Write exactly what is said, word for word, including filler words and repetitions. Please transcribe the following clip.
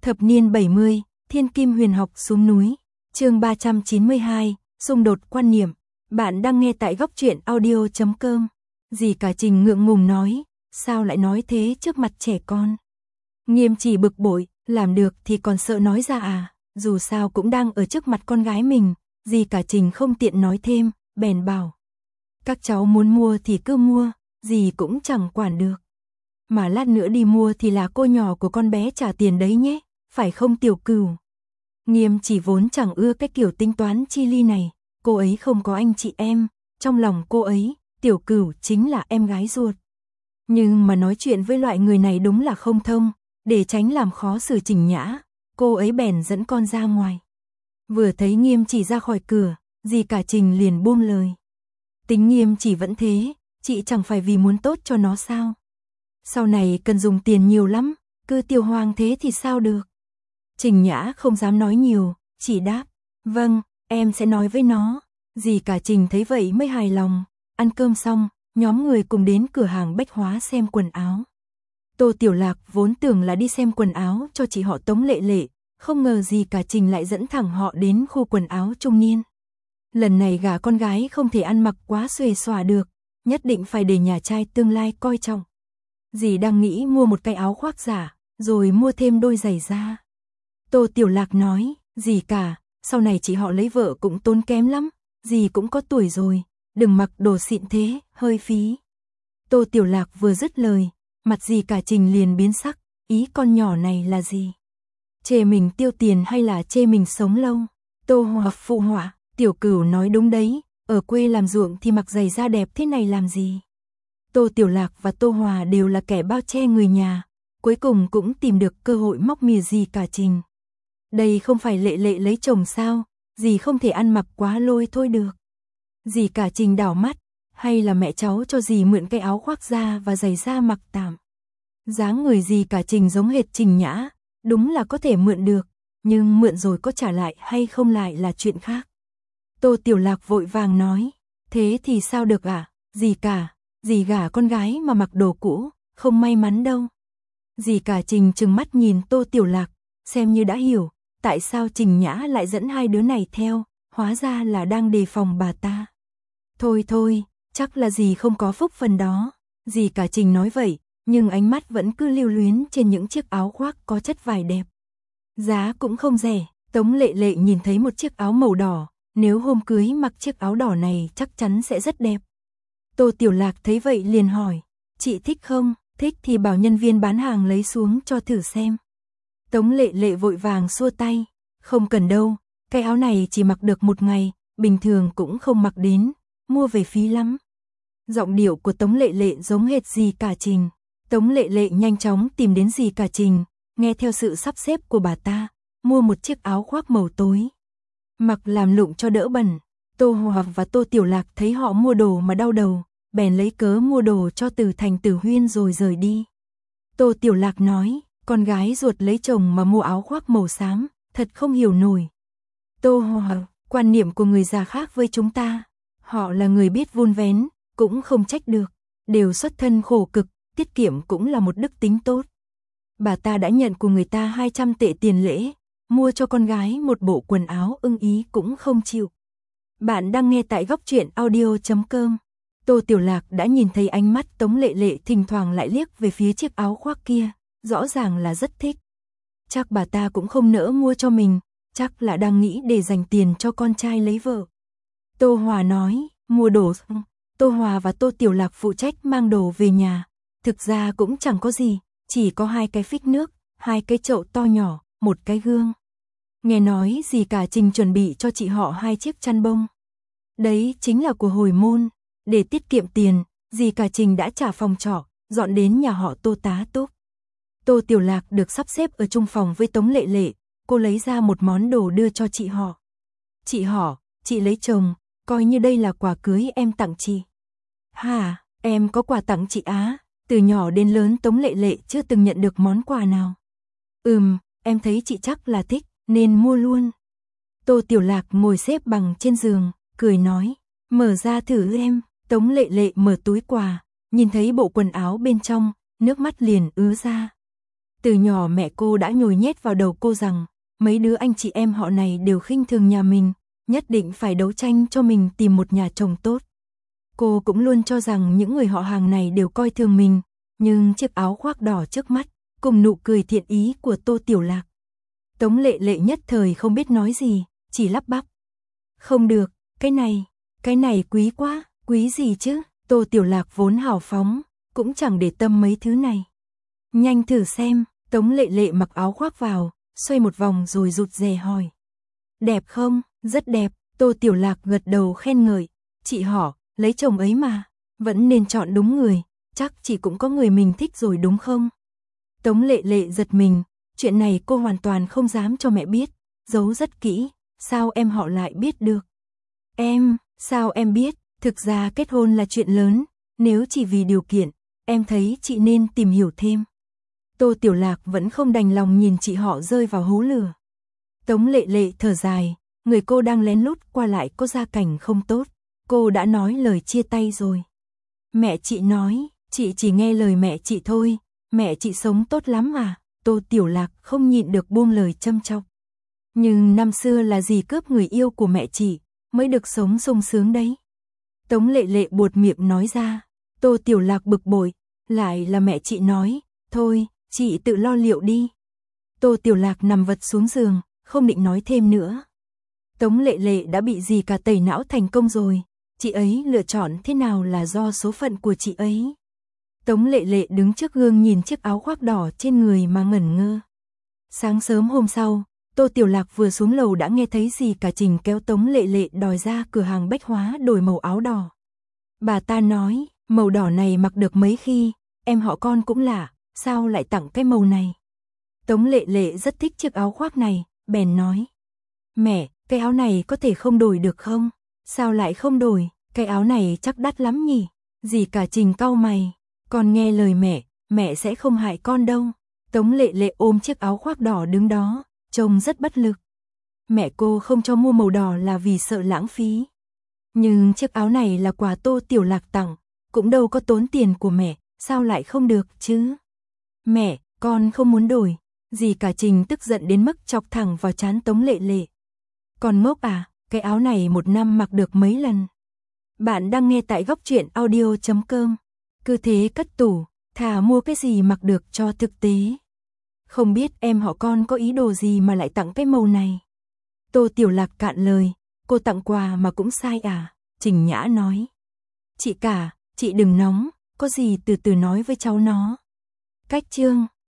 Thập niên bảy mươi, Thiên Kim Huyền Học xuống núi. Chương ba trăm chín mươi hai, xung đột quan niệm. Bạn đang nghe tại góc truyện audio chấm com. Dì cả Trình ngượng ngùng nói, sao lại nói thế trước mặt trẻ con? Nghiêm chỉ bực bội, làm được thì còn sợ nói ra à, dù sao cũng đang ở trước mặt con gái mình. Dì cả Trình không tiện nói thêm, bèn bảo. Các cháu muốn mua thì cứ mua, dì cũng chẳng quản được. Mà lát nữa đi mua thì là cô nhỏ của con bé trả tiền đấy nhé, phải không Tiểu Cửu? Nghiêm chỉ vốn chẳng ưa cái kiểu tính toán chi ly này, cô ấy không có anh chị em, trong lòng cô ấy, Tiểu Cửu chính là em gái ruột. Nhưng mà nói chuyện với loại người này đúng là không thông, để tránh làm khó xử Trình Nhã, cô ấy bèn dẫn con ra ngoài. Vừa thấy Nghiêm chỉ ra khỏi cửa, dì cả Trình liền buông lời. Tính Nghiêm chỉ vẫn thế, chị chẳng phải vì muốn tốt cho nó sao? Sau này cần dùng tiền nhiều lắm, cứ tiêu hoang thế thì sao được? Trình Nhã không dám nói nhiều, chỉ đáp, vâng, em sẽ nói với nó. Dì cả Trình thấy vậy mới hài lòng. Ăn cơm xong, nhóm người cùng đến cửa hàng bách hóa xem quần áo. Tô Tiểu Lạc vốn tưởng là đi xem quần áo cho chị họ Tống Lệ Lệ, không ngờ dì cả Trình lại dẫn thẳng họ đến khu quần áo trung niên. Lần này gả con gái không thể ăn mặc quá xuề xòa được, nhất định phải để nhà trai tương lai coi trọng. Dì đang nghĩ mua một cái áo khoác giả, rồi mua thêm đôi giày da. Tô Tiểu Lạc nói, dì cả, sau này chị họ lấy vợ cũng tốn kém lắm, dì cũng có tuổi rồi, đừng mặc đồ xịn thế, hơi phí. Tô Tiểu Lạc vừa dứt lời, mặt dì cả Trình liền biến sắc, ý con nhỏ này là gì? Chê mình tiêu tiền hay là chê mình sống lâu? Tô Hòa phụ họa, Tiểu Cửu nói đúng đấy, ở quê làm ruộng thì mặc giày da đẹp thế này làm gì? Tô Tiểu Lạc và Tô Hòa đều là kẻ bao che người nhà, cuối cùng cũng tìm được cơ hội móc mìa dì cả Trình. Đây không phải Lệ Lệ lấy chồng sao, dì không thể ăn mặc quá lôi thôi được. Dì cả Trình đảo mắt, hay là mẹ cháu cho dì mượn cái áo khoác da và giày da mặc tạm. Dáng người dì cả Trình giống hệt Trình Nhã, đúng là có thể mượn được, nhưng mượn rồi có trả lại hay không lại là chuyện khác. Tô Tiểu Lạc vội vàng nói, thế thì sao được ạ, à? Dì cả, dì gả con gái mà mặc đồ cũ, không may mắn đâu. Dì cả Trình trừng mắt nhìn Tô Tiểu Lạc, xem như đã hiểu, tại sao Trình Nhã lại dẫn hai đứa này theo, hóa ra là đang đề phòng bà ta. Thôi thôi, chắc là dì không có phúc phần đó. Dì cả Trình nói vậy, nhưng ánh mắt vẫn cứ lưu luyến trên những chiếc áo khoác có chất vải đẹp. Giá cũng không rẻ, Tống Lệ Lệ nhìn thấy một chiếc áo màu đỏ, nếu hôm cưới mặc chiếc áo đỏ này chắc chắn sẽ rất đẹp. Tô Tiểu Lạc thấy vậy liền hỏi, chị thích không? Thích thì bảo nhân viên bán hàng lấy xuống cho thử xem. Tống Lệ Lệ vội vàng xua tay, không cần đâu, cái áo này chỉ mặc được một ngày, bình thường cũng không mặc đến, mua về phí lắm. Giọng điệu của Tống Lệ Lệ giống hệt dì cả Trình. Tống Lệ Lệ nhanh chóng tìm đến dì cả Trình, nghe theo sự sắp xếp của bà ta, mua một chiếc áo khoác màu tối. Mặc làm lụng cho đỡ bẩn. Tô Hòa và Tô Tiểu Lạc thấy họ mua đồ mà đau đầu, bèn lấy cớ mua đồ cho Từ Thành Tử Huyên rồi rời đi. Tô Tiểu Lạc nói, con gái ruột lấy chồng mà mua áo khoác màu xám, thật không hiểu nổi. Tô Hòa, quan niệm của người già khác với chúng ta, họ là người biết vun vén, cũng không trách được, đều xuất thân khổ cực, tiết kiệm cũng là một đức tính tốt. Bà ta đã nhận của người ta hai trăm tệ tiền lễ, mua cho con gái một bộ quần áo ưng ý cũng không chịu. Bạn đang nghe tại góc truyện audio chấm com. Tô Tiểu Lạc đã nhìn thấy ánh mắt Tống Lệ Lệ thỉnh thoảng lại liếc về phía chiếc áo khoác kia, rõ ràng là rất thích. Chắc bà ta cũng không nỡ mua cho mình, chắc là đang nghĩ để dành tiền cho con trai lấy vợ. Tô Hòa nói, mua đồ. Tô Hòa và Tô Tiểu Lạc phụ trách mang đồ về nhà, thực ra cũng chẳng có gì, chỉ có hai cái phích nước, hai cái chậu to nhỏ, một cái gương. Nghe nói dì cả Trình chuẩn bị cho chị họ hai chiếc chăn bông. Đấy chính là của hồi môn, để tiết kiệm tiền, dì cả Trình đã trả phòng trọ, dọn đến nhà họ Tô tá túc. Tô Tiểu Lạc được sắp xếp ở chung phòng với Tống Lệ Lệ, cô lấy ra một món đồ đưa cho chị họ. Chị họ, chị lấy chồng, coi như đây là quà cưới em tặng chị. Hả, em có quà tặng chị á? Từ nhỏ đến lớn Tống Lệ Lệ chưa từng nhận được món quà nào. Ừm, em thấy chị chắc là thích, nên mua luôn. Tô Tiểu Lạc ngồi xếp bằng trên giường, cười nói, mở ra thử em. Tống Lệ Lệ mở túi quà, nhìn thấy bộ quần áo bên trong, nước mắt liền ứa ra. Từ nhỏ mẹ cô đã nhồi nhét vào đầu cô rằng, mấy đứa anh chị em họ này đều khinh thường nhà mình, nhất định phải đấu tranh cho mình tìm một nhà chồng tốt. Cô cũng luôn cho rằng những người họ hàng này đều coi thường mình, nhưng chiếc áo khoác đỏ trước mắt, cùng nụ cười thiện ý của Tô Tiểu Lạc. Tống Lệ Lệ nhất thời không biết nói gì, chỉ lắp bắp. Không được, cái này, cái này quý quá, quý gì chứ? Tô Tiểu Lạc vốn hào phóng, cũng chẳng để tâm mấy thứ này. Nhanh thử xem, Tống Lệ Lệ mặc áo khoác vào, xoay một vòng rồi rụt rè hỏi. Đẹp không? Rất đẹp, Tô Tiểu Lạc gật đầu khen ngợi. Chị họ, lấy chồng ấy mà, vẫn nên chọn đúng người, chắc chị cũng có người mình thích rồi đúng không? Tống Lệ Lệ giật mình, chuyện này cô hoàn toàn không dám cho mẹ biết, giấu rất kỹ, sao em họ lại biết được? Em, sao em biết, thực ra kết hôn là chuyện lớn, nếu chỉ vì điều kiện, em thấy chị nên tìm hiểu thêm. Tô Tiểu Lạc vẫn không đành lòng nhìn chị họ rơi vào hố lửa. Tống Lệ Lệ thở dài, người cô đang lén lút qua lại có gia cảnh không tốt, cô đã nói lời chia tay rồi. Mẹ chị nói, chị chỉ nghe lời mẹ chị thôi, mẹ chị sống tốt lắm à? Tô Tiểu Lạc không nhịn được buông lời châm chọc. Nhưng năm xưa là dì cướp người yêu của mẹ chị, mới được sống sung sướng đấy. Tống Lệ Lệ buột miệng nói ra. Tô Tiểu Lạc bực bội, lại là mẹ chị nói, thôi, chị tự lo liệu đi. Tô Tiểu Lạc nằm vật xuống giường, không định nói thêm nữa. Tống Lệ Lệ đã bị dì cả tẩy não thành công rồi, chị ấy lựa chọn thế nào là do số phận của chị ấy. Tống Lệ Lệ đứng trước gương nhìn chiếc áo khoác đỏ trên người mà ngẩn ngơ. Sáng sớm hôm sau, Tô Tiểu Lạc vừa xuống lầu đã nghe thấy dì cả Trình kéo Tống Lệ Lệ đòi ra cửa hàng bách hóa đổi màu áo đỏ. Bà ta nói, màu đỏ này mặc được mấy khi, em họ con cũng lạ, sao lại tặng cái màu này? Tống Lệ Lệ rất thích chiếc áo khoác này, bèn nói. Mẹ, cái áo này có thể không đổi được không? Sao lại không đổi, cái áo này chắc đắt lắm nhỉ? Dì cả Trình cau mày, con nghe lời mẹ, mẹ sẽ không hại con đâu. Tống Lệ Lệ ôm chiếc áo khoác đỏ đứng đó, trông rất bất lực. Mẹ cô không cho mua màu đỏ là vì sợ lãng phí. Nhưng chiếc áo này là quà Tô Tiểu Lạc tặng, cũng đâu có tốn tiền của mẹ, sao lại không được chứ? Mẹ, con không muốn đổi. Dì cả Trình tức giận đến mức chọc thẳng vào trán Tống Lệ Lệ. Con ngốc à, cái áo này một năm mặc được mấy lần. Bạn đang nghe tại góc truyện audio chấm com. Cứ thế cất tủ, thà mua cái gì mặc được cho thực tế. Không biết em họ con có ý đồ gì mà lại tặng cái màu này. Tô Tiểu Lạc cạn lời, cô tặng quà mà cũng sai à? Trình Nhã nói. Chị cả, chị đừng nóng, có gì từ từ nói với cháu nó. Cách chương